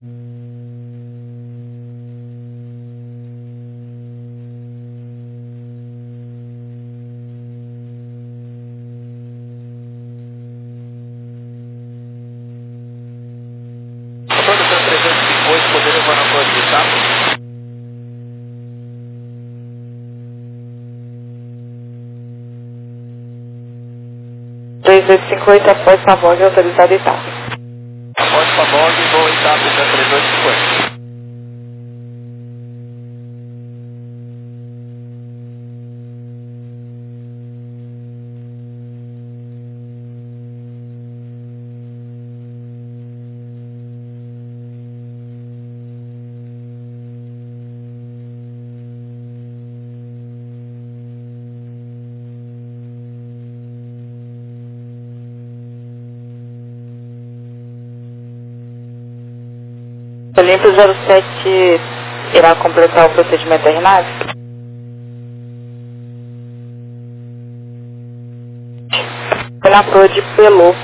Motor do 308, poder levar na rua de etapa. 3858 após Pavog, autorizado e tal. Após Pavog, voo etapa da 3850. Olimpo 07 irá completar o procedimento da RNAV? Na proa de Pelô.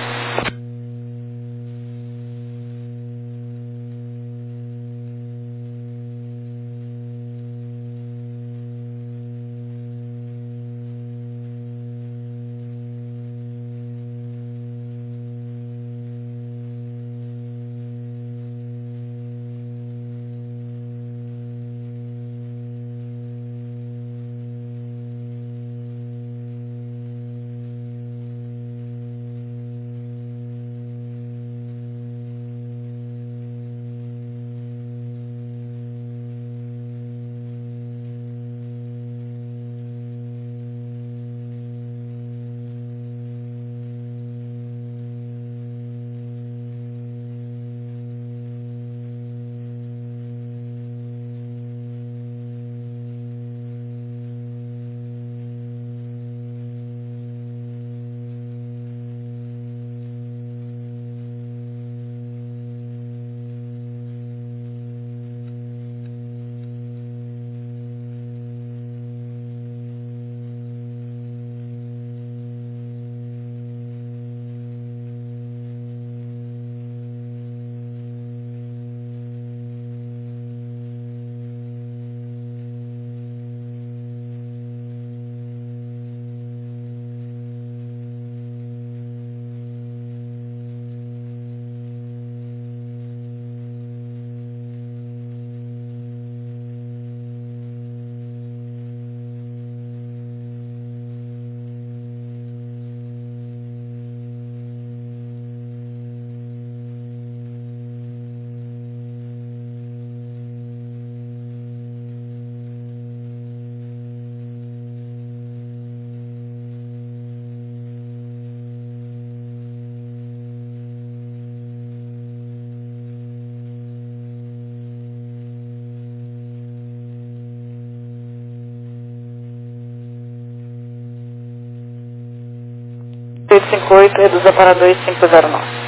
Reduza para 2509.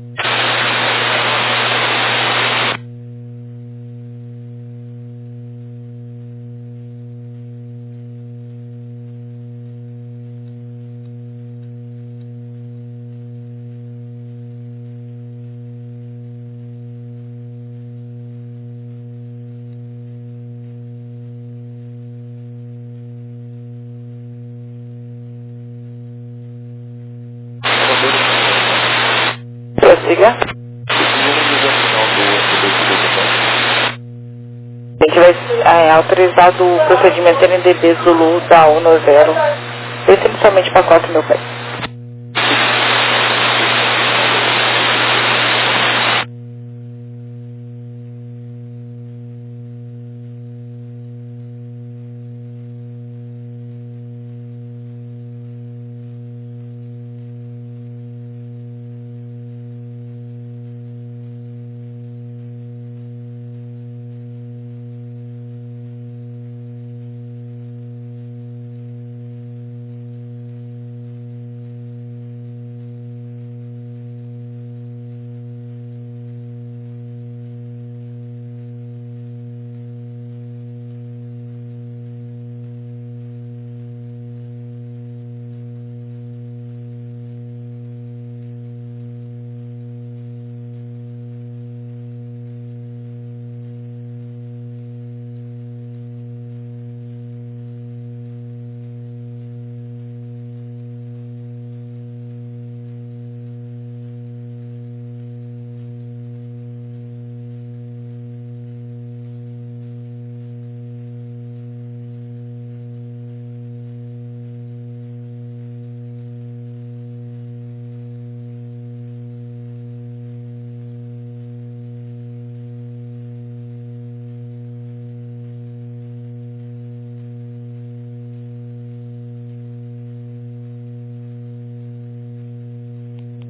Prossiga. A gente vai autorizar o procedimento NDB Zulu da 190, principalmente para 4.000 pés.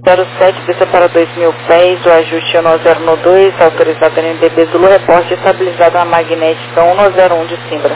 07, desça para 2.000 pés, o ajuste 1092, autorizado NDB Zulu, reporte estabilizado na magnética 101 de Simbra.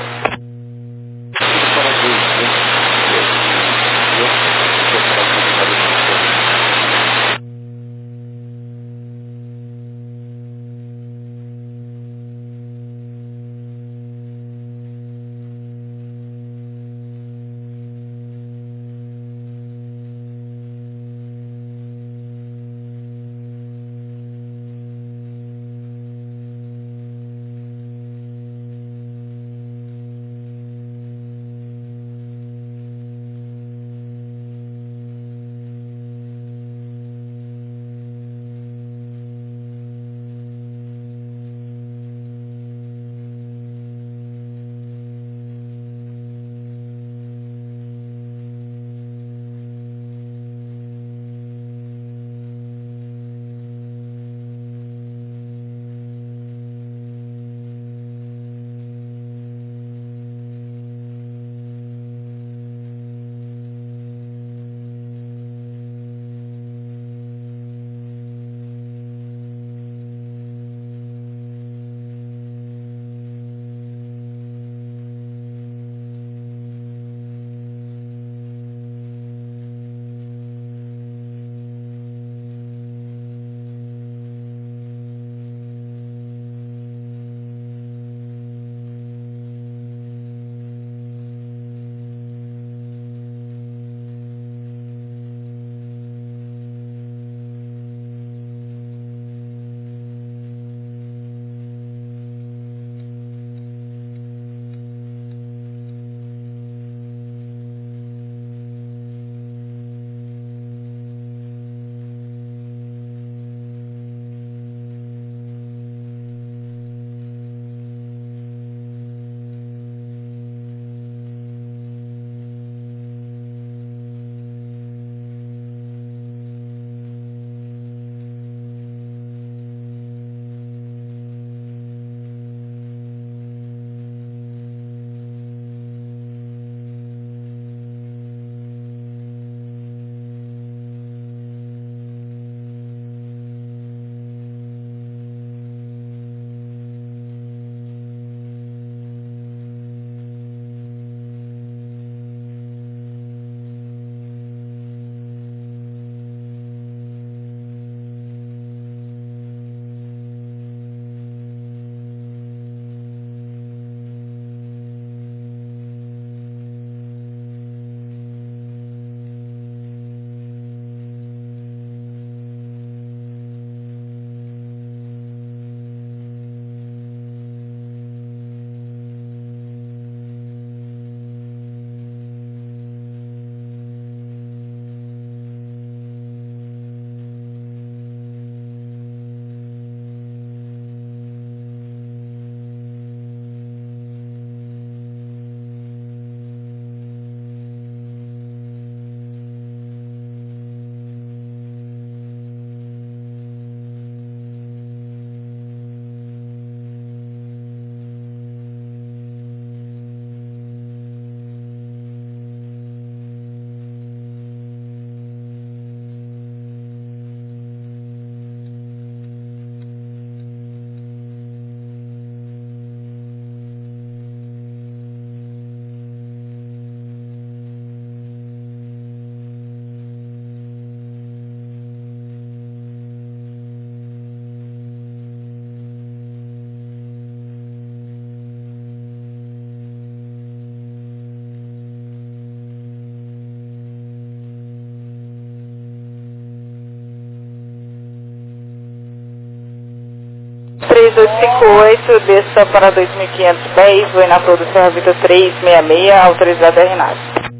Três oito cinco oito, desça para 2.500 pés, vou na produção Vita 366, autorizado a Renato.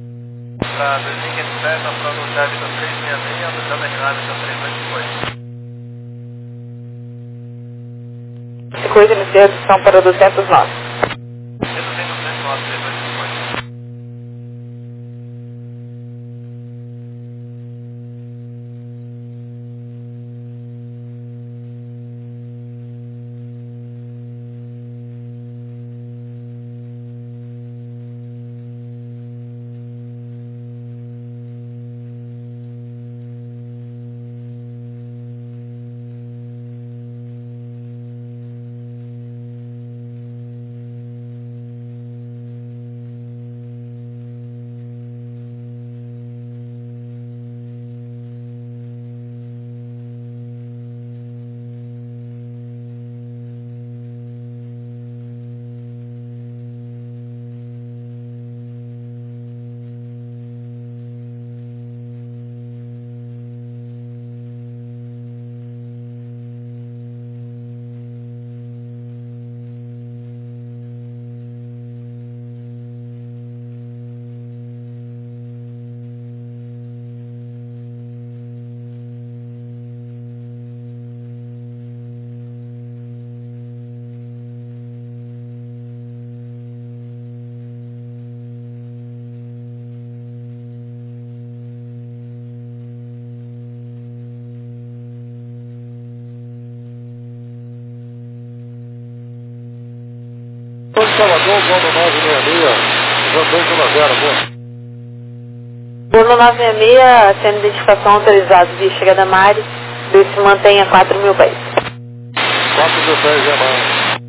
Para 2.500 pés, na produção Vita 366, autorizado a Renato, Vita 388. Sequência inicial de redução para 200 nós. 200 nós, 388. Salvador, Bruno 966, João 210, boa. Bruno 966, sendo identificação autorizado via chegada Mari, se mantenha 4.000 pés. 4.000 pés, é mais.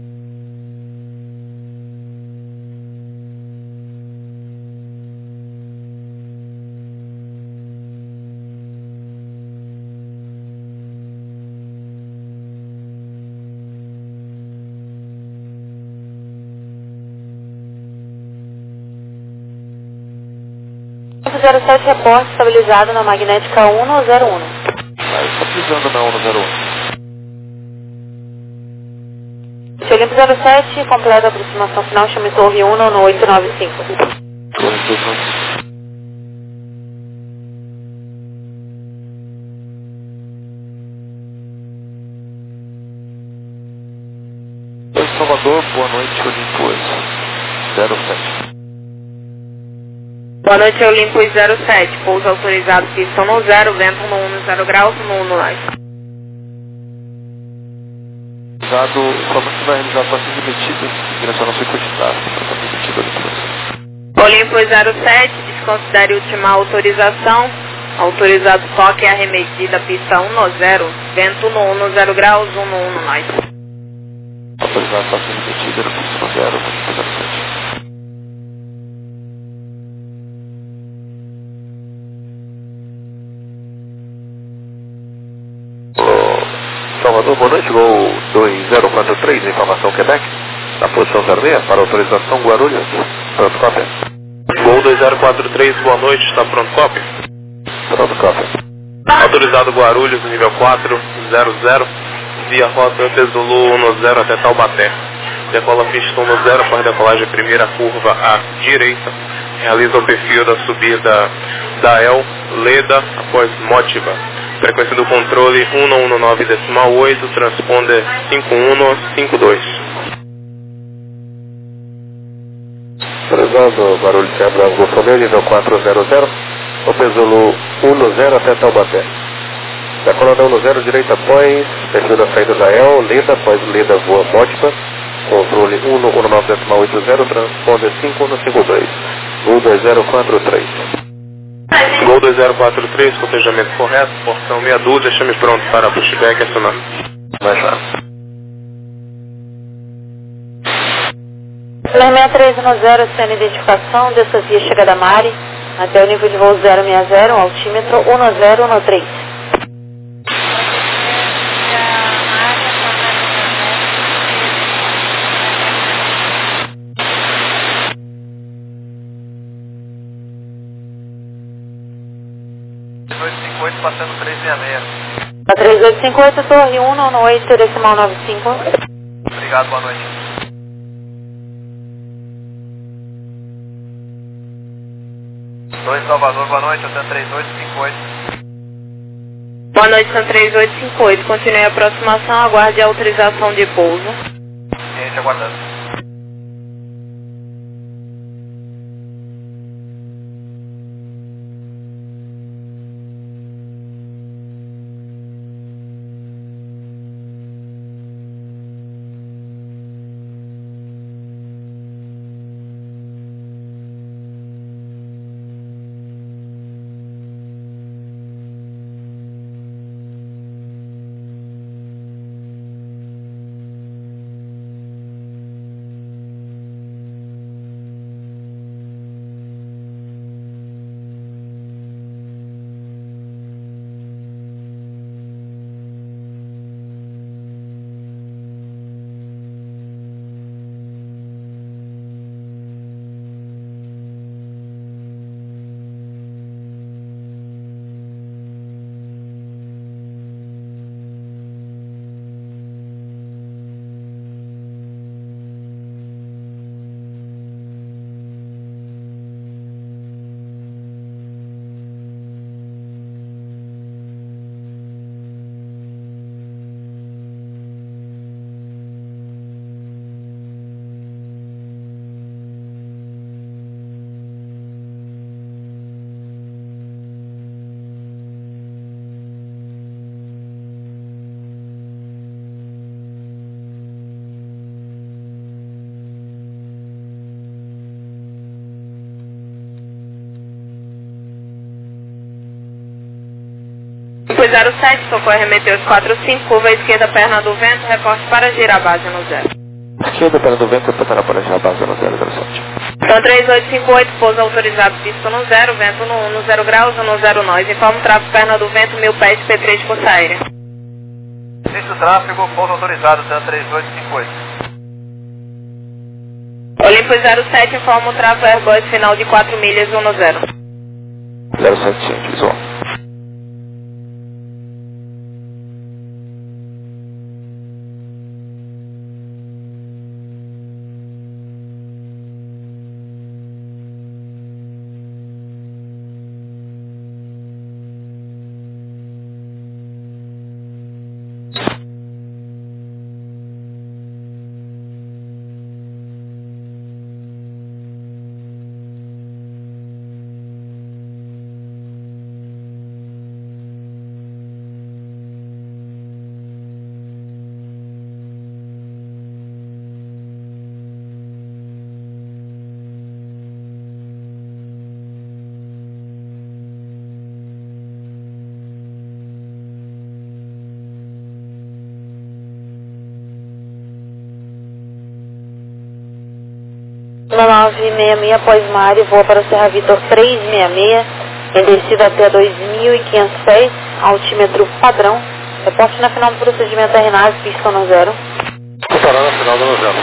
Campo 07, reporte estabilizado na magnética 101. Estabilizando na 101. Olimpo 07, completa a aproximação final, chame Torre 1 no 895. Torre 895. Salvador, boa noite, Olympus 07. Boa noite, Olympus 07, pouso autorizado, pistão no 0, vento no 1 no 0 graus, no 1 no live. Somente vai realizar a parte de medidas, direção não foi cogitada, para medida Olympus. Olympus 07, desconsidere última autorização, autorizado toque arremedida, pista 1 no 0, vento no 1 no 0 graus, 1 no 1 no live. Autorizado a parte de medida, pista no 0, Olympus 07. Salvador, boa noite, Gol 2043, informação Quebec, na posição 06, para autorização Guarulhos, pronto, cópia. Gol 2043, boa noite, está pronto, cópia? Pronto, cópia. Autorizado Guarulhos, nível 400, via rota antes do Lu 10 até Taubaté. Decola pistão no 0, faz decolagem primeira curva à direita, realiza o perfil da subida da El, Leda, após Motiva. Frequência do controle 119.8, transponder 5152. Autorizado Guarulhos, Sembra, Golfo Romeo, nível 400, Opezulu 10 até Taubaté. Decolada 10, direita após, perfil da saída da El, Leda, após Leda voa Motiva. Controle 119.80, transponder 5152. Gol 2043. Gol 2043, cotejamento correto, portão meia dúzia, chame pronto para pushback acionar. Mais já. 66310, sendo identificação, dessa via chegada Mari, até o nível de voo 060, altímetro 1013. Passando 366. A 3858, Torre 1, no 8, decimal 95. Obrigado, boa noite. Salvador, boa noite, até 3858. Boa noite, São 3858. Continue a aproximação, aguarde a autorização de pouso. Gente, aguardando. 07, socorro remeteu os 45, curva esquerda, perna do vento, reporte para girar base no 0. Esquerda, perna do vento, reportará para girar base no 007. Então 3858, pouso autorizado, pista no 0, vento no 1, no 0 graus, 1 no 0 nós. Informa o tráfego, perna do vento, 1000 pés, P3 de força aérea. Início do tráfego, pouso autorizado, 3858. Olimpo 07, informa o tráfego Airbus, final de 4 milhas, 1 no 0. 07, visual. Na 966 após Mário, voa para o Serra Vitor 366, em descida até 2.500 pés, altímetro padrão. Reporte na final do procedimento RNAV, pista no 0. Retornar na final do 0.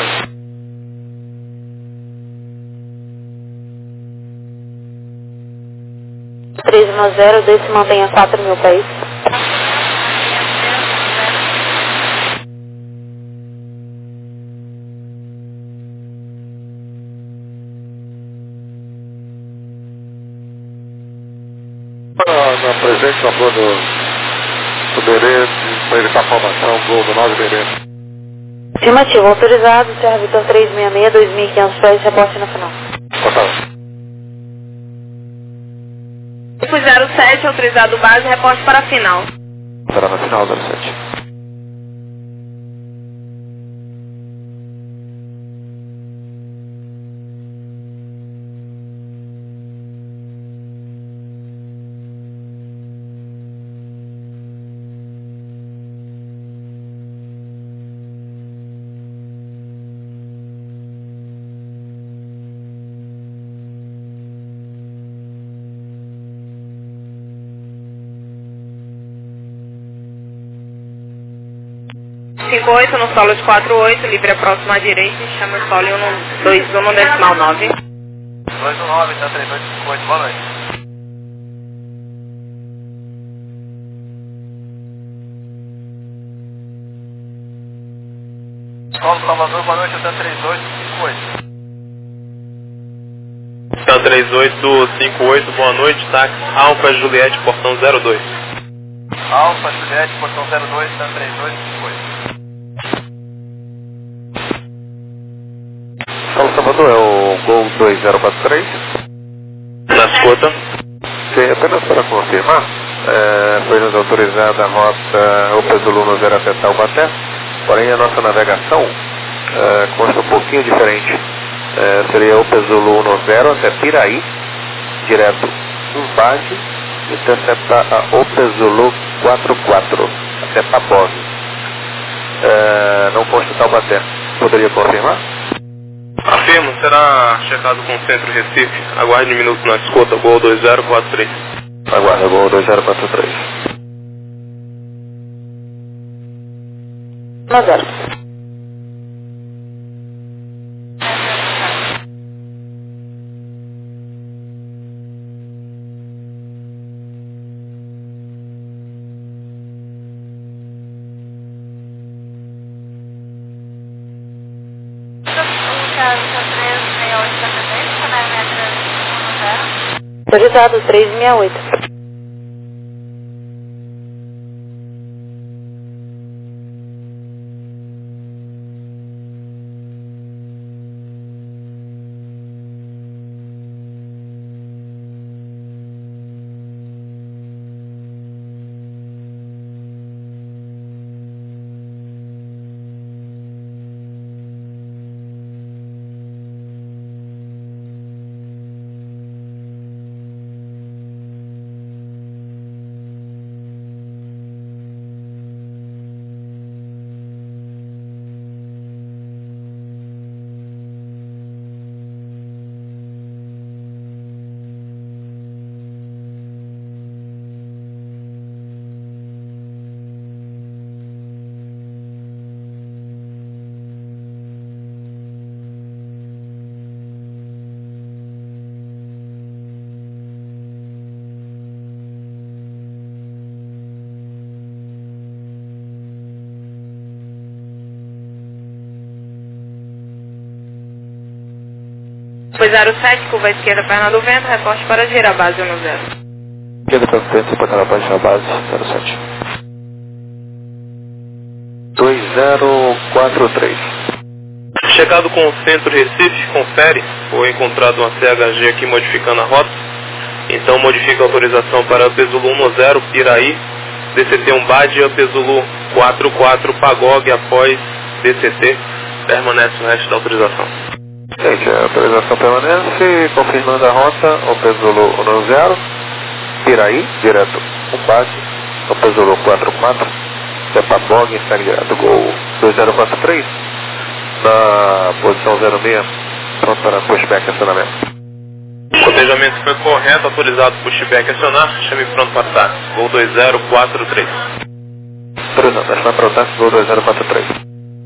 no 0, desce e mantenha 4.000 pés. Na presente, na flor do Berê, para evitar a formação, gol do 9 Berê. Afirmativo, autorizado, Serra Vitor 366, 2.500 pés, reporte na final. Olimpo 07, autorizado base, reporte para a final. Será na final, 07. Cinco 8 no solo de 48, livre a próxima à direita, chama o solo 21 no decimal 9. 219, tá 3858, boa noite. Solo Salvador, boa noite, tá 3858. Então 3858, boa noite, táxi Alfa Juliette, portão 02. Alfa Juliette, portão 02, tá 3858. Solo Salvador é o Gol 2043. Na escuta. Sim, apenas para confirmar, foi-nos autorizada a rota Opezulu no 0 até Taubaté, porém a nossa navegação consta um pouquinho diferente. Seria Opezulu no 0 até Piraí, direto Umbade, interceptar a Opezulu 44 até Tabosa. Não consta Taubaté. Poderia confirmar? Afirmo, será checado com o Centro Recife. Aguarde um minuto na escuta, Gol 2043. Aguarda, Gol 2043. No 0. Autorizado 368. Foi 07, curva esquerda, perna do vento, reporte para gira, base 10. Esquerda para frente, para baixar a base 07. 2043. Chegado com o centro Recife, confere, foi encontrado uma CHG aqui modificando a rota, então modifica a autorização para Up Zulu 10, Piraí, DCT 1 BAD, Up Zulu 44, Pagog, após DCT, permanece o resto da autorização. Gente, a autorização permanece, confirmando a rota, Up Zulu 10, Piraí, direto 1 BAD, Up Zulu 44, Pagog, segue direto, Gol 2043. Na posição 06, pronto para pushback e acionamento. O cotejamento foi correto, autorizado pushback e acionar, chame pronto para táxi, Gol 2043. Autorizado, acionar para o táxi, Gol 2043.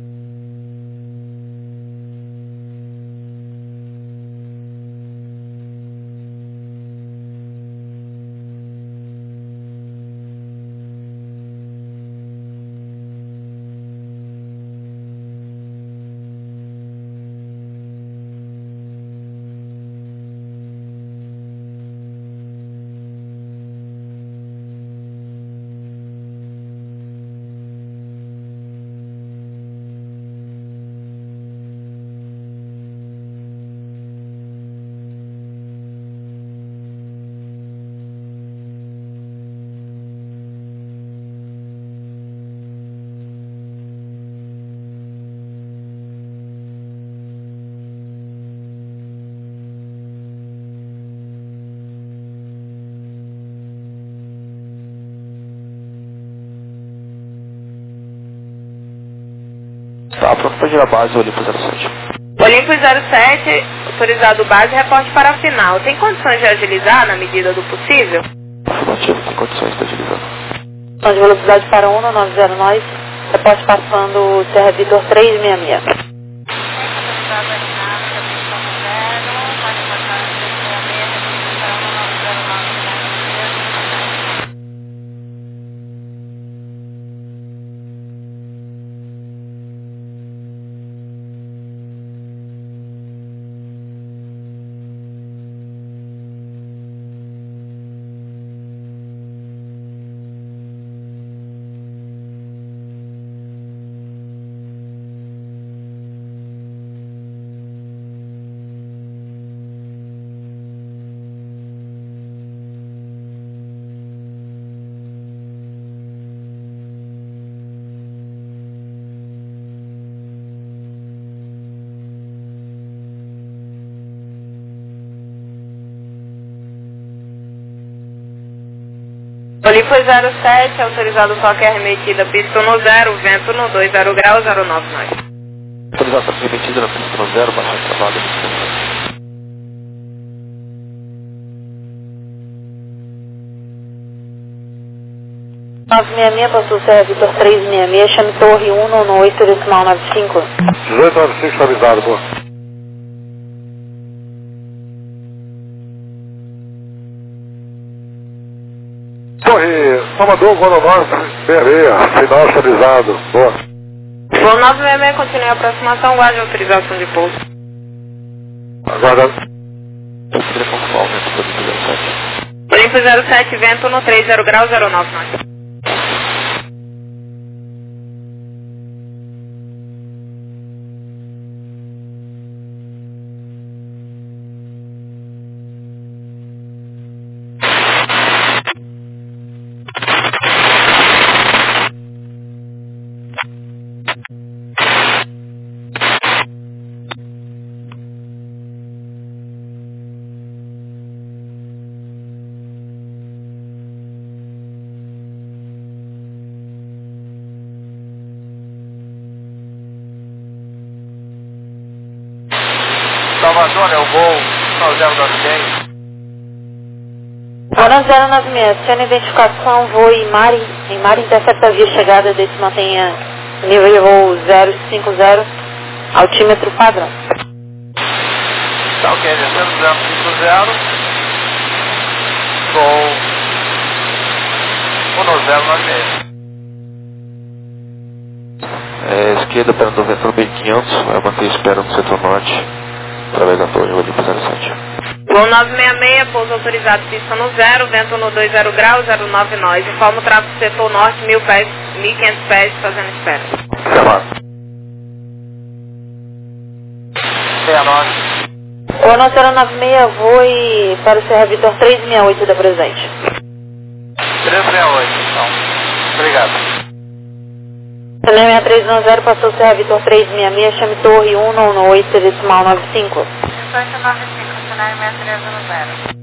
Tá, pronto para girar base, Olimpo 07. Olimpo 07, autorizado base, reporte para a final. Tem condições de agilizar na medida do possível? Afirmativo, tem condições de agilizar. Então, de velocidade para 190 nós, reporte passando Serra Vitor 366. Olimpo 07, autorizado toque arremetida, pista no 0, vento no 20 graus, 09 nós. Autorização remetida na pista no 0, baixar travada. Passou Serra Vitor 366, chame Torre 198, decimal 95. 1895, avisado, boa. Torre, Salvador, Voo 966, final estabilizado, boa. Voo 966, continue a aproximação, guarde a autorização de pouso. Aguarda. Olimpo 07, vento no 30 graus, 09 nós. Salvador, é o voo 096. Voo 096, sendo identificação, voo em mar intercepta via chegada desse mantenha nível de voo 050, altímetro padrão. Tá ok, descendo 050, voo 1096. Esquerda, perna do vento no B500, vai manter espera no setor norte. através da torre, Olimpo 07. Voo 966, pouso autorizado, pista no 0, vento no 20 graus, 09 nós. Informa o tráfego setor norte, 1000 pés, 1500 pés, fazendo espera. Voo 096, voe para o Serra Vitor 368 da Presente. 368, então. Obrigado. Cenário 6310, passou o Serra Vitor 366, chame torre 118, decimal 95. 1895, cenário 6310.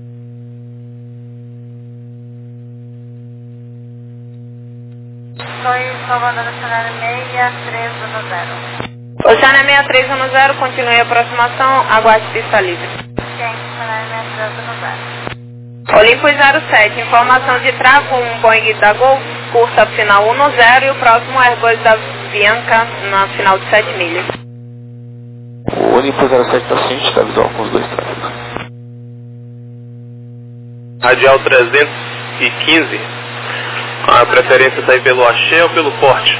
Estou salvando o cenário 6310. Oceano 6310, continue a aproximação, aguarde pista livre. Sim, cenário 6310. Olimpo 07, informação de tráfego, um Boeing da Gol, curta final 10 e o próximo Airbus da Bianca na final de 7 milhas. O Olimpo 07 está ciente, está visual com os dois tráfegos. Radial 315, a preferência sair pelo Axé ou pelo Forte?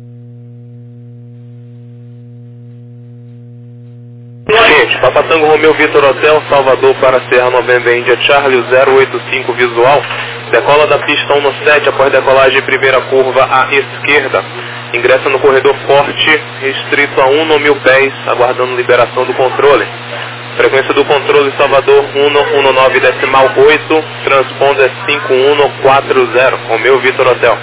Gente, Papa Tango Romeu Vitor Hotel, Salvador para Serra November Índia Charlie 085 visual, decola da pista 17 após decolagem primeira curva à esquerda, ingressa no corredor Forte, restrito a 1 no 1000 pés, aguardando liberação do controle. Frequência do controle Salvador 119 decimal 8, transponder 5140, Romeu Vitor Hotel.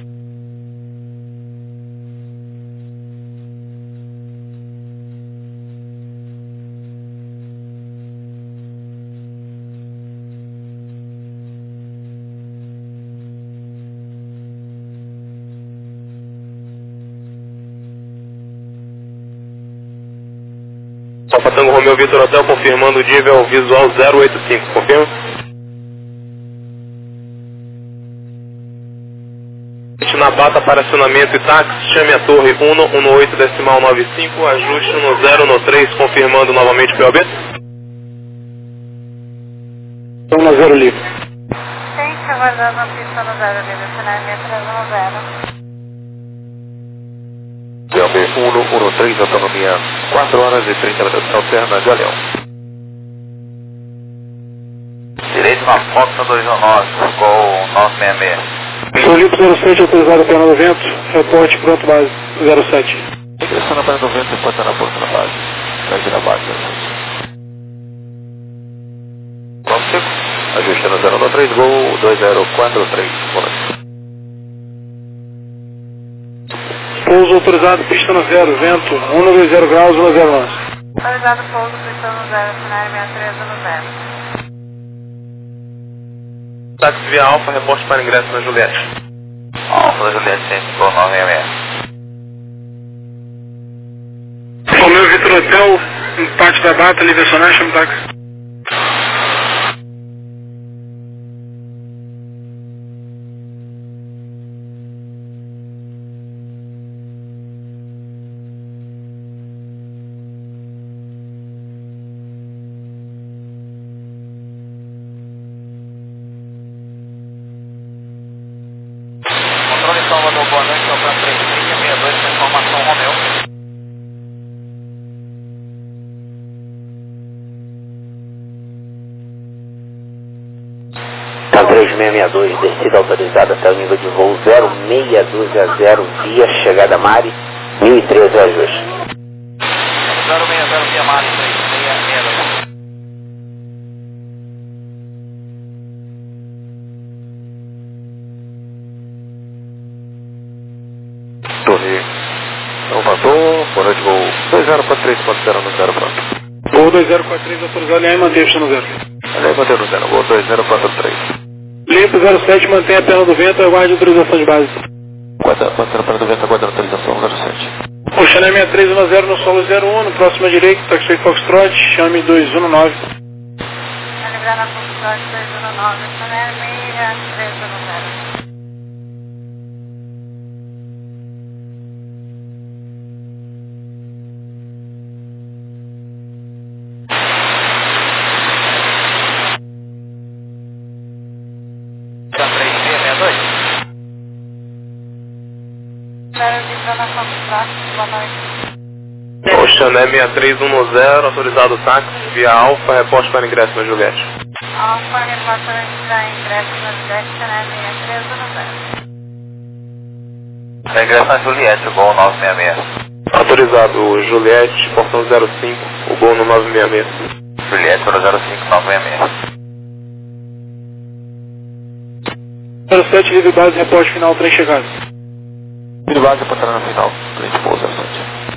Papa Tango Romeu Vitor Hotel, confirmando o nível visual 085, confirma? Na bata para acionamento e táxi, chame a torre 118 decimal 95, ajuste no 0 no 3, confirmando novamente o POB. 1 no 0 livre. Sim, aguardando a pista no 0 livre, cenário 6310. POB 113, autonomia 4 horas e 30 minutos, alterna de Leão. Direito na Fox 219, Gol 966. Olimpo 07, autorizado pela do vento, reporte pronto base 07. Ingressando na base do vento, enquanto na porta na base. Grande na base 07. Vamos seco. Ajustando 013, Gol 2043. Boa noite. Pouso autorizado, pista no 0, vento 120 graus, 10 nós. Autorizado pouso, pista no 0, cenário 6310. Táxi via Alfa, reporte para ingresso na Juliette. Alfa da Juliette, Gol 966. Romeu Vitor Hotel, empate da data, livre acionar, chama o táxi. Salvador, boa noite, para 3662, informação Romeu. Tá 3662, descida autorizada até o nível de voo 0620, via chegada Mari, 1013 ajuste. 060 via Mari, 3662. Torre Salvador, boa noite, voo 2043.0 no 0 pronto. Voo 2043, autorizado em mantém pista no 0. Aliás, mantém no 0, voo 2043. Limpo 07, mantém a perna do vento, aguarde autorização de base. Mantendo a perna do vento, aguardando autorização 07. Oceano 6310 no solo 01, no próximo à direita, taxi Foxtrot, chame 219. Calibrando a Foxtrot 219, cenário 6310. Chané 6310, autorizado o táxi, via Alfa, reporte para ingresso na Juliette. Alfa, reporte para ingresso na Juliette, Chané 6310. Para ingresso na Juliette, o Gol 966. Autorizado Juliette, portão 05, o Gol no 966. Juliette, 05, 966. 07, livre base, reporte final, trem chegado. Livre base, reportando no final, trem de pouso 07.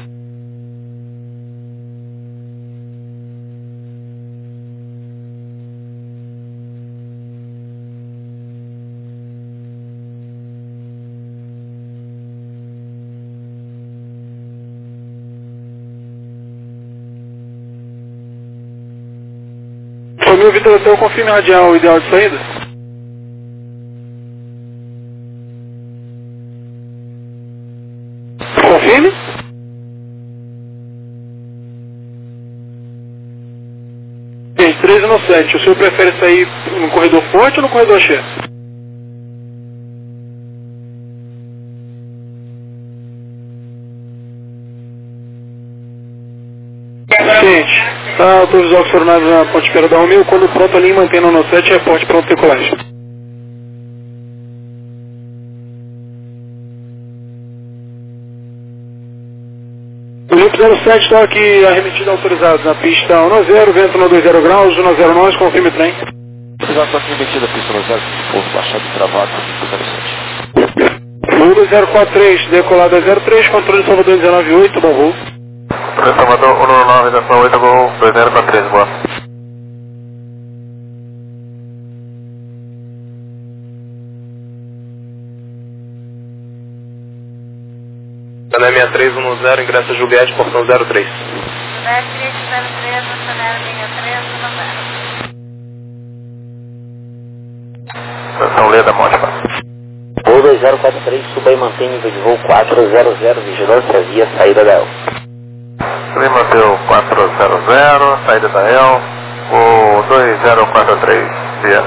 Família Vitor Hotel, confirme radial ideal de saída. Confirme. Gente, 1317, o senhor prefere sair no corredor forte ou no corredor cheio? Gente, tá autorizado o fornado na ponte espera da 1000, quando pronto ali mantendo no 7, reporte pronto decolagem. O Link 07 está aqui arremetido autorizado na pista 1-0, vento no 20 graus, 1-0 nós, confirme o trem. Autorizado está aqui arremetido na pista 1-0, pouso baixado e travado, Link 07. 1043, decolada 03, controle Salvador 198, bom voo. Salvador 119, Gol 2043, boa. Chané 6310, ingresso a Juliette, portão 03. Juliette 03, Chané 6310. Estação Leda, Mótica. Voo 2043, suba e mantém nível de voo 400, vigilância via saída da El. Clima deu 400, saída da El, o 2043, via.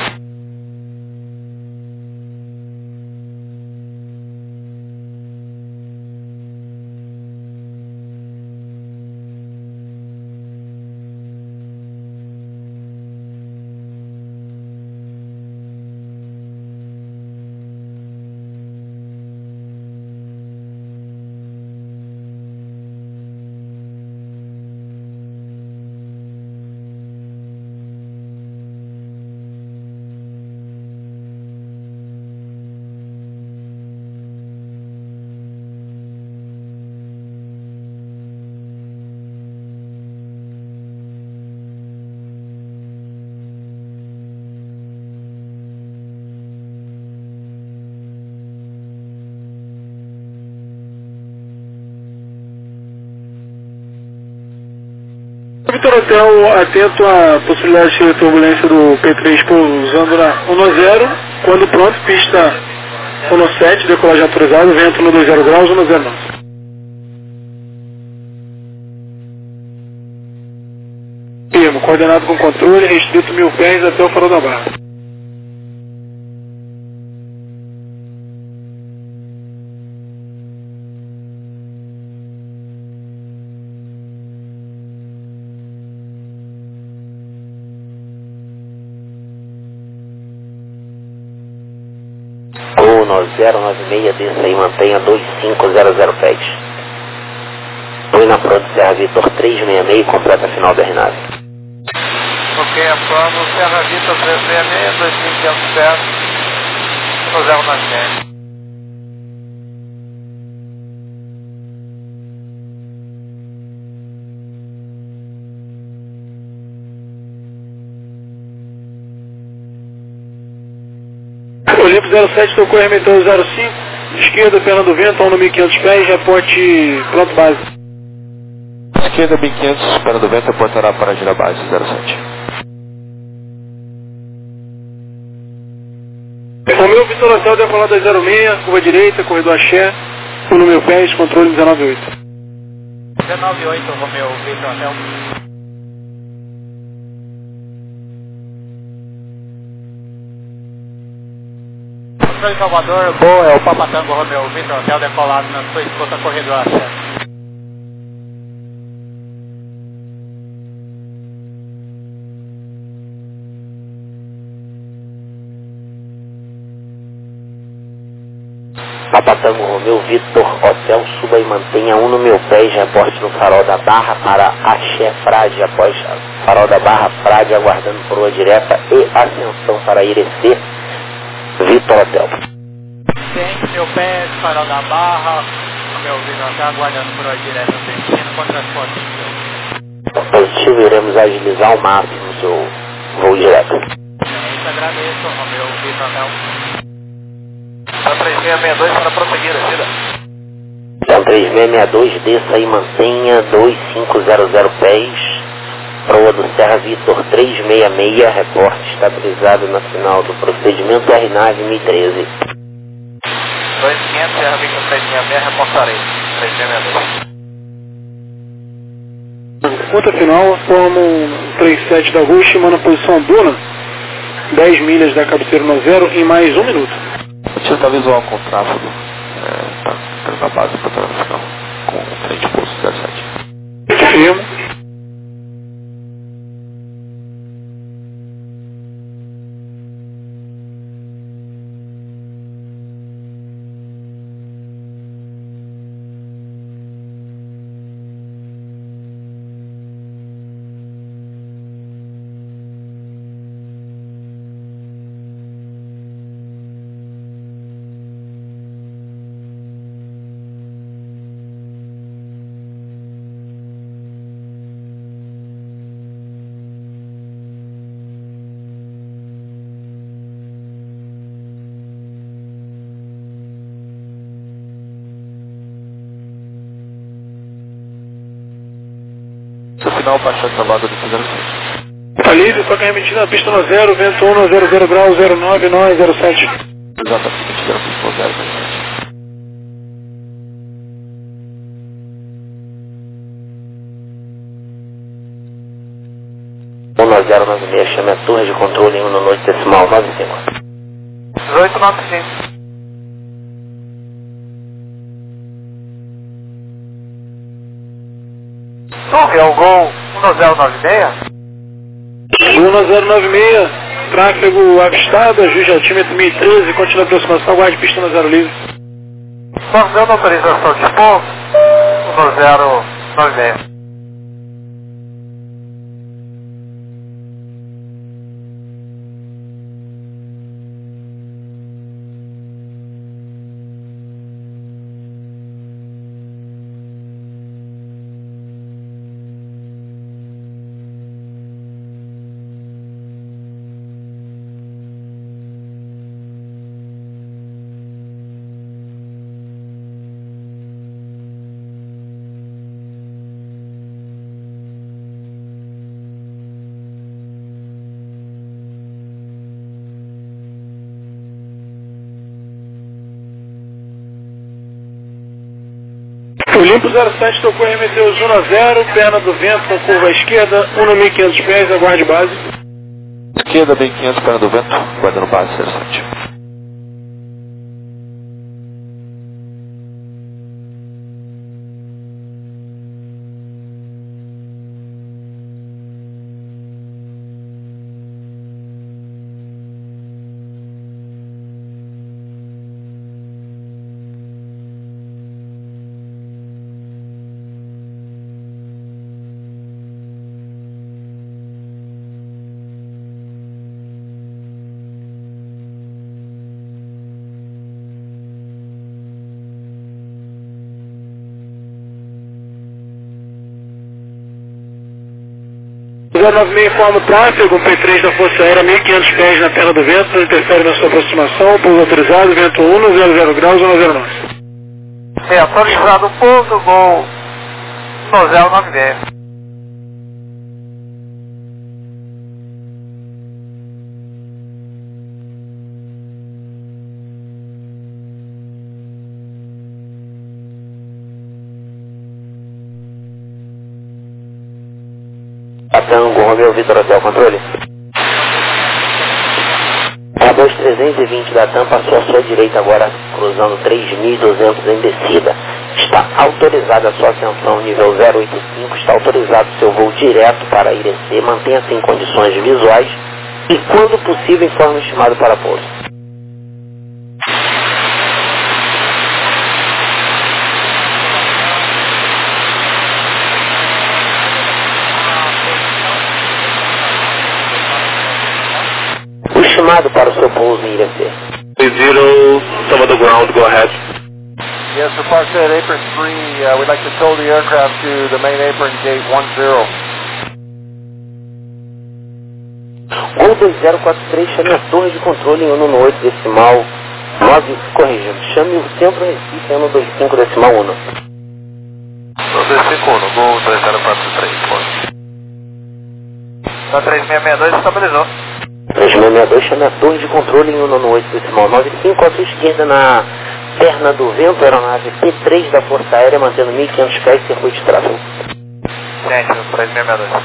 Vitor Hotel, atento à possibilidade de turbulência do P3 pousando na 1-0, quando pronto, pista 1-7, decolagem autorizada, vento no 20 graus, 1-0 não. Firmo, coordenado com controle, restrito 1000 pés até o farol da barra. Gol 9096, desça e mantenha 2500 pés. Foi na pronto Serra Vitor 366, completa a final da RNAV. Ok, a plano Serra Vitor 366, 2500 pés, 1097. Olimpo 07, tocou remeteu 05, esquerda, perna do vento, no 1500 pés, reporte pronto base. Esquerda 1500, perna do vento, reportará para a gira base 07. Romeu Vitor Hotel, decolada 06, curva direita, corredor axé, 1000 pés, controle 198. 198, Romeu Vitor Hotel. Controle Salvador, boa, é o Papatango Romeu Vitor Hotel, decolado na sua escuta corredor axé. Papa Tango Romeu Vitor Hotel, suba e mantenha 1 no meu pé, reporte no Farol da Barra para Axé Frade, após Farol da Barra Frade, aguardando proa direta e ascensão para Irecê, Vitor Hotel. Tem meu pé, Farol da Barra, meu Vitor Hotel, aguardando proa direta, destino com transporte. Positivo, iremos agilizar ao máximo o seu voo direto. Eu agradeço ao meu Vitor Hotel. A 3662 para prosseguir, descida. Então 3662, desça e mantenha 2500 pés, proa do Serra Vitor 366, reporte estabilizado na final do procedimento RNAV 1013. 2500, Serra Vitor 366, reportarei, 3662. Conta final, forma um 37 da Rua, estimando a posição Duna, 10 milhas da cabeceira no 0 em mais 1 minuto. Tiro tá visual com o tráfego, tá na base para o final, com frente pulso 07. Confirmo. Final, baixar essa vaga do 07. Tá livre, toca remetido na pista no 0, vento 1 no 00 graus, 09, 907. Exatamente, 0 pista no 007. No 096, chame a torre de controle em 1 no noite decimal 95. 1895. Torre, é o Gol 1096? 1096, tráfego avistado, ajuste altímetro 1013, continua a aproximação, guarde pista no 0 livre. Nós dando autorização de ponto, 1096. Olimpo 07 tocou e remeteu 1 a 0, perna do vento com curva à esquerda, 1 no 1500 pés, aguarde base. Esquerda, bem 500, perna do vento, guardando base 07. O 096 informa o tráfego, um P3 da Força Aérea, 1500 pés na perna do vento, não interfere na sua aproximação, pouso autorizado, vento 1 no 00 graus, 109. É, atualizado o pouso, Gol 1096. Tango Romeu Vitor Hotel, controle. A 2320 da TAM passou à sua direita agora, cruzando 3.200 em descida. Está autorizada a sua ascensão nível 085, está autorizado seu voo direto para Irecê, mantenha-se em condições visuais e, quando possível, informe o estimado para pouso. confirmado para o seu pouso em IRC. 30, some of the ground, go ahead. Yes, for Parkhead Apron 3, we'd like to tow the aircraft to the main apron gate 10. Gol 2043, chame a torre de controle em 1 decimal 9, corrigindo. Chame o centro Recife em 125 decimal 1. 251, Gol 2043, pode. Tá 3662, estabilizou. 3662, chame a torre de controle em 1 decimal 95, à sua esquerda na perna do vento, aeronave P3 da Força Aérea, mantendo 1500 pés, circuito de tráfego. Gente, 3662.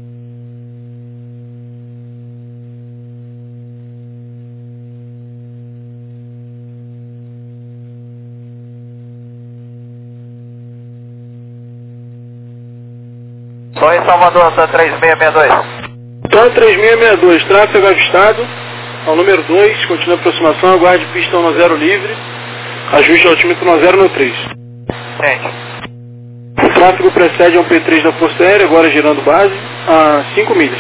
Só em Salvador, tá 3662. Então 3662, tráfego avistado, ao número 2, continua a aproximação, aguarde pista 10 livre, ajuste altímetro 10 no 3. Gente. O tráfego precede um P3 da Força Aérea, agora girando base, a 5 milhas.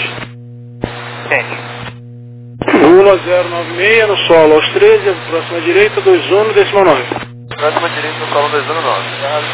Gente. 1096 no solo aos 13, próxima direita, 21 decimal 9. Próxima direita no solo 219.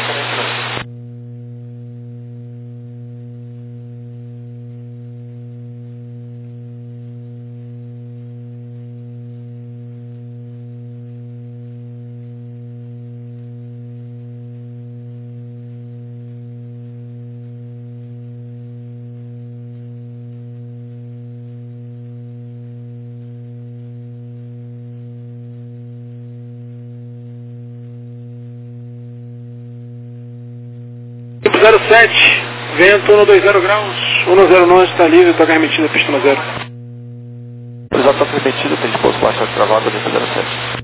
Tipo 07, vento 120 graus, 109 está livre, toca remetida, pista 10. Já está permitido, tem disposto baixa travada dentro 07.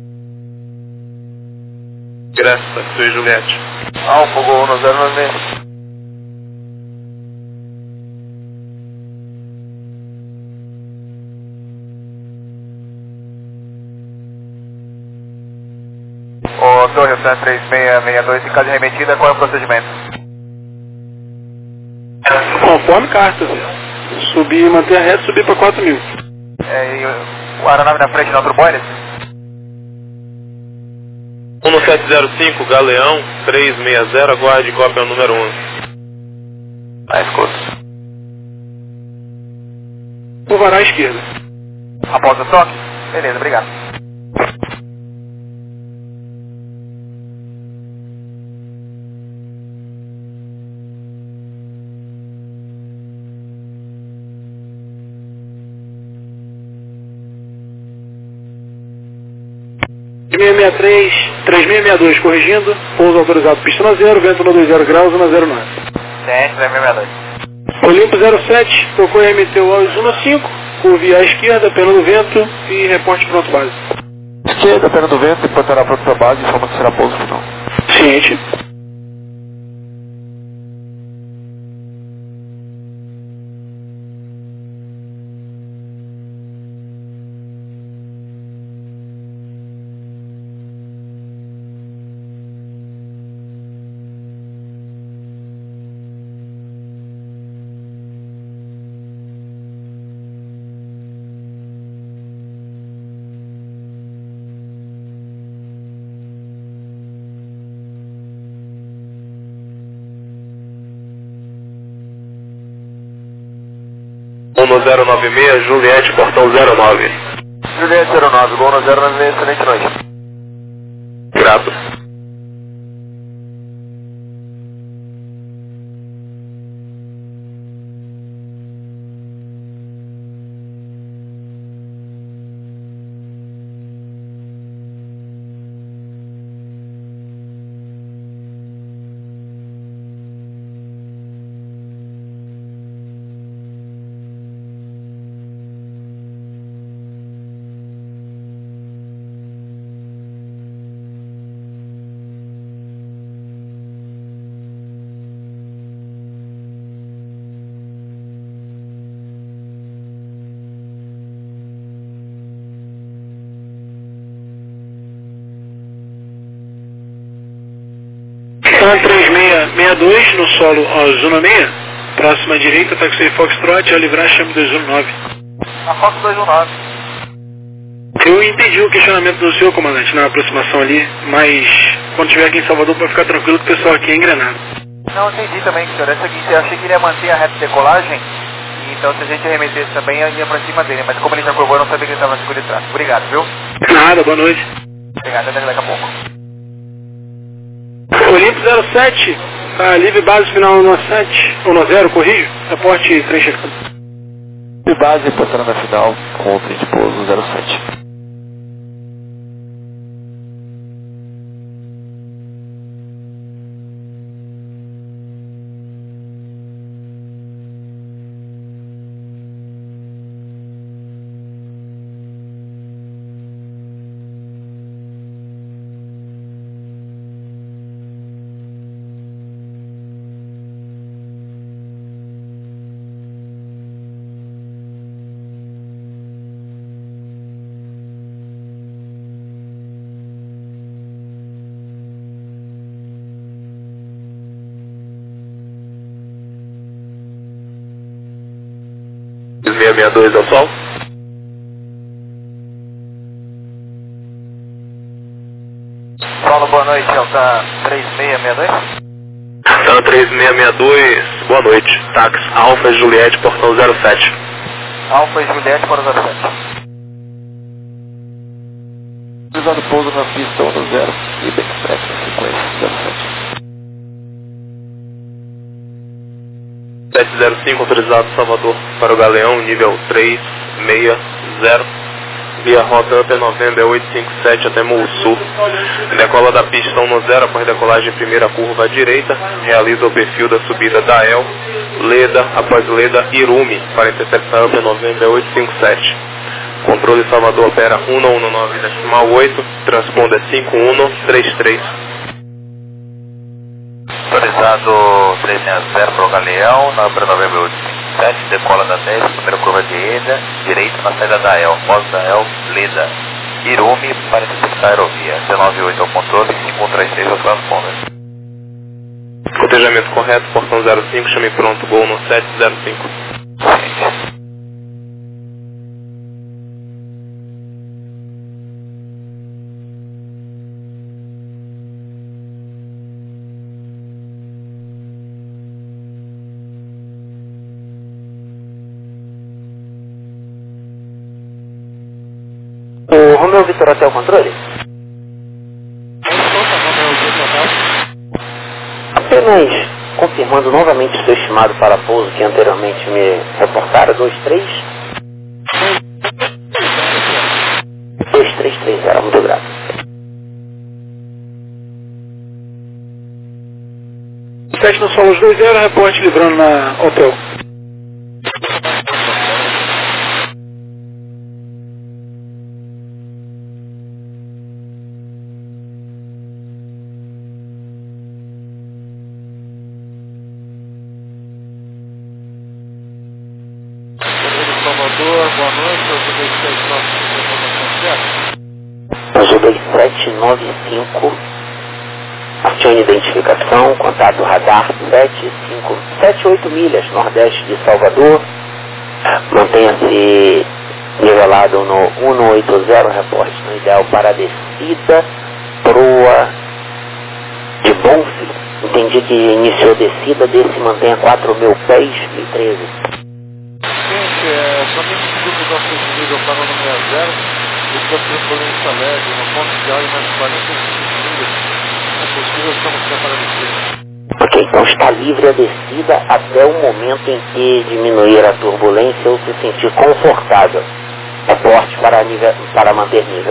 Graça, foi Juliette. Alfa, Gol 1096. Ô, Torre, 3662, em caso de remetida, qual é o procedimento? Conforme carta, subir, manter a reta, subir para 4.000. E o aeronave na frente, não turbóide? 1705, Galeão, 360, aguarde cópia número 1. Escuta. O varal à esquerda. Após o toque? Beleza, obrigado. De 663, 3662, corrigindo, pouso autorizado, pista 0, vento 120 graus, 109. Gente, 3662. Olimpo 07, tocou e remeteu aos 15, curve à esquerda, pena do vento e reporte pronto base. Esquerda, pena do vento, portará pronto para base, informa que será pouso final. Ciente. No 096, Juliette, portão 09. Juliette 09, Gol 096, excelente noite. Grato. Então 3662 no solo ao zona 6, próxima direita, taxi Foxtrot, ao livrar chame 219. A Fox 219. Eu entendi o questionamento do senhor, comandante, na aproximação ali, mas quando estiver aqui em Salvador, para ficar tranquilo que o pessoal aqui é engrenado. Não, entendi também, senhor. É o seguinte, eu achei que ele ia manter a reta de decolagem, então se a gente arremetesse também, eu ia pra cima dele, mas como ele já curvou, eu não sabia que ele estava na segura de trás. Obrigado, viu? Nada, boa noite. Obrigado, até daqui a pouco. Olimpo 07, tá livre base final 17, ou 10, corrijo, reporte trem checando. Livre base reportando na final com o trem de pouso 07. Os 662 ao sol. Paulo, boa noite, Alta 3662. Alta 3662, boa noite. Táxi Alfa Juliette, portão 07. Alfa e Juliette para 07. Utilizado pouso na pista 10, Ibex 7, sequência 07. 705, autorizado Salvador para o Galeão, nível 360, via rota Upper November 857 até Muçu. Decola da pista 10 após decolagem primeira curva à direita, realiza o perfil da subida da El, Leda, após Leda, Irumi, para interceptar Upper November 857. Controle Salvador opera 119,8, transponder 5133. Autorizado 360 para o Galeão, na Upper November 857, decola da 10, primeira curva direita na saída da El, pós da El, Leda, Irumi, para interceptar a aerovia, 198 ao controle, 5133 ao transponder. Cotejamento correto, portão 05, chame pronto, gol no 705. Sim. O Romeu Vitor Hotel controle? Apenas confirmando novamente o seu estimado para pouso que anteriormente me reportaram, 2330, muito grato. Sete no solo 20, reporte livrando na hotel. Boa noite, Azul 2795, acione identificação, contato radar 78 milhas, nordeste de Salvador, mantenha-se nivelado no 180, reporte no ideal para a descida, proa de Bonfim, entendi que iniciou descida, desse mantenha 4.000 pés, 1013. somente segundo o nosso nível para o 60, está turbulência leve no ponto de área mais 45 milhas. É possível, estamos preparando isso. Ok, então está livre a descida até o momento em que diminuir a turbulência ou se sentir confortável. Reporte para manter nível.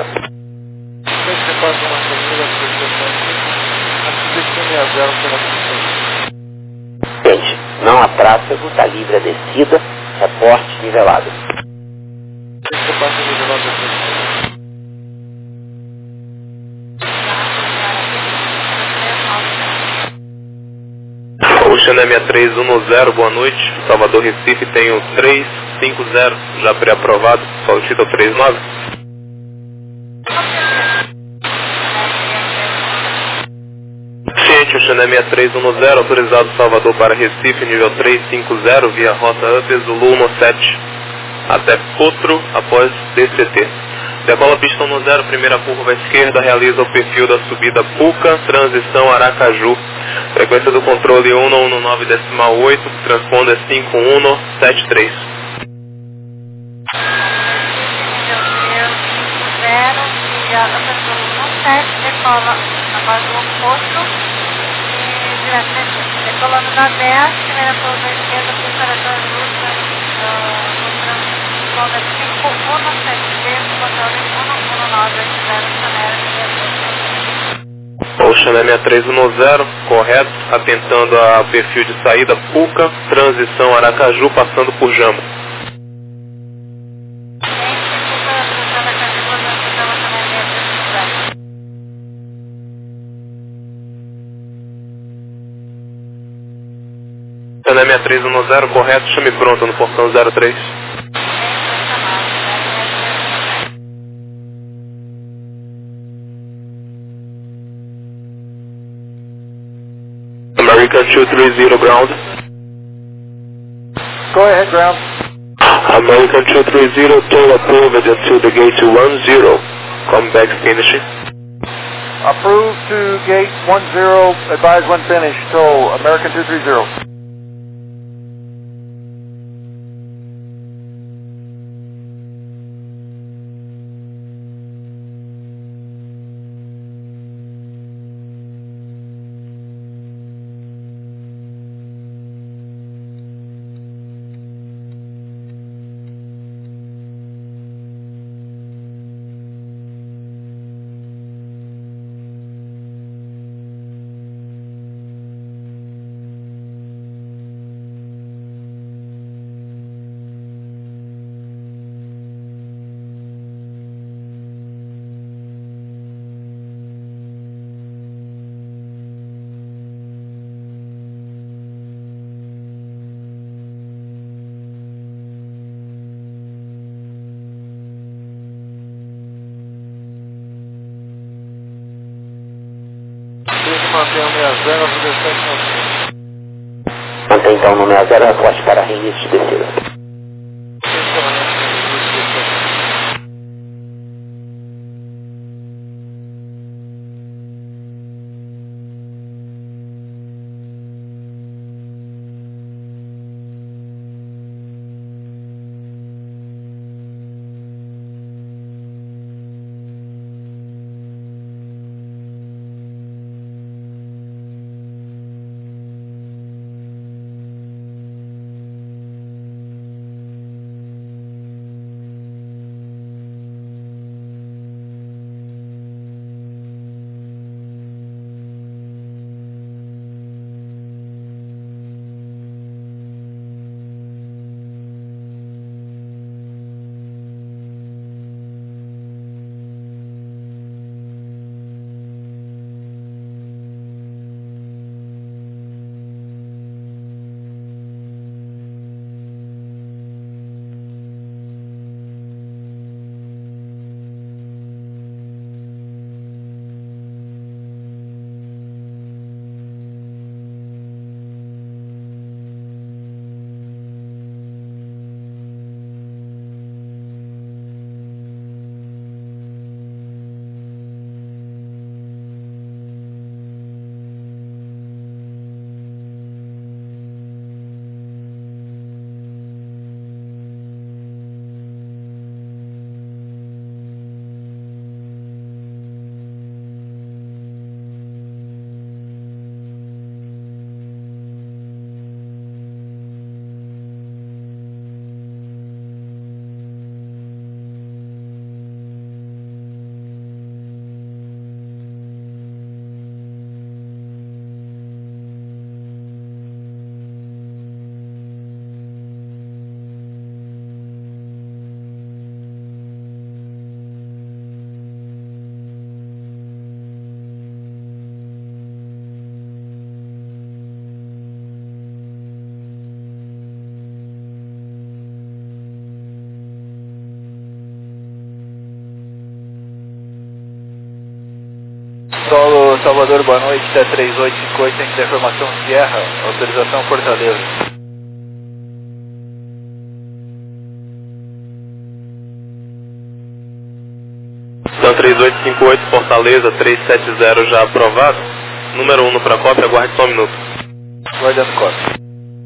Gente, não há tráfego, está livre a descida, reporte nivelado. Ocean 6310, boa noite. Salvador Recife, tenho 350, já pré-aprovado, solicita 39. Ciente, Ocean 6310, autorizado Salvador para Recife, nível 350, via rota Up Zulu 17, até Potro, após DCT. Decola pista 10, primeira curva à esquerda, realiza o perfil da subida Puca, transição Aracaju. Frequência do controle 119.8, transponder 5173. Decola após o oposto e decolando na 10, primeira curva à esquerda, pista Aracaju, transponder 5173, controle 119.0, Ocean 6310, correto, atentando a perfil de saída Puca, transição Aracaju, passando por Jambo. Ocean 6310, correto, chame pronto no portão 03. American 230 ground. Go ahead, ground. American 230, toll approved until the gate 10. Come back finishing. Approved to gate 10, advise when finished. Toll, American 230. Mantenha o 60 no 17. Mantém então no 60, aposte para reinício de descida. Solo Salvador, boa noite, até 3858, centro de informação Sierra, autorização Fortaleza. 3858 Fortaleza 370 já aprovado. Número 1 no Procópio, aguarde só um minuto. Guardando cópia.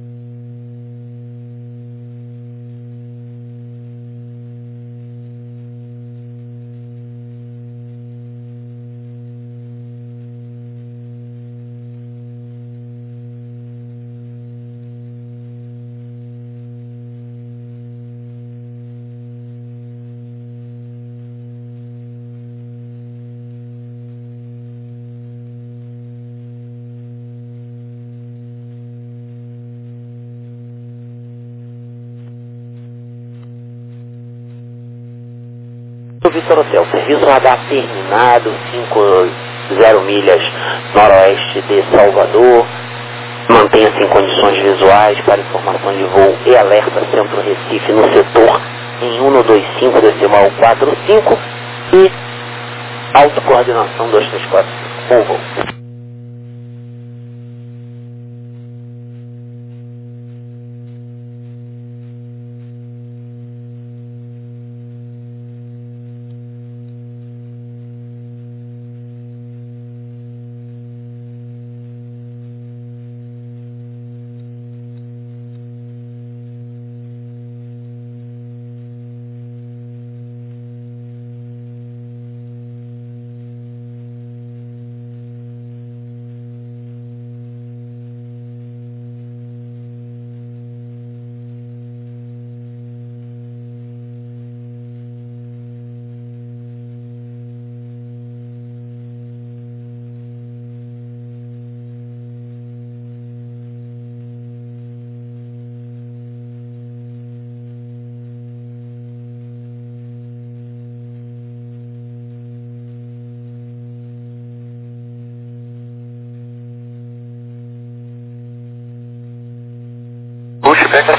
Vitor Hotel, serviço radar terminado, 50 milhas noroeste de Salvador. Mantenha-se em condições visuais para informação de voo e alerta Centro Recife no setor em 125,45 e autocoordenação 234 com voo. Pushback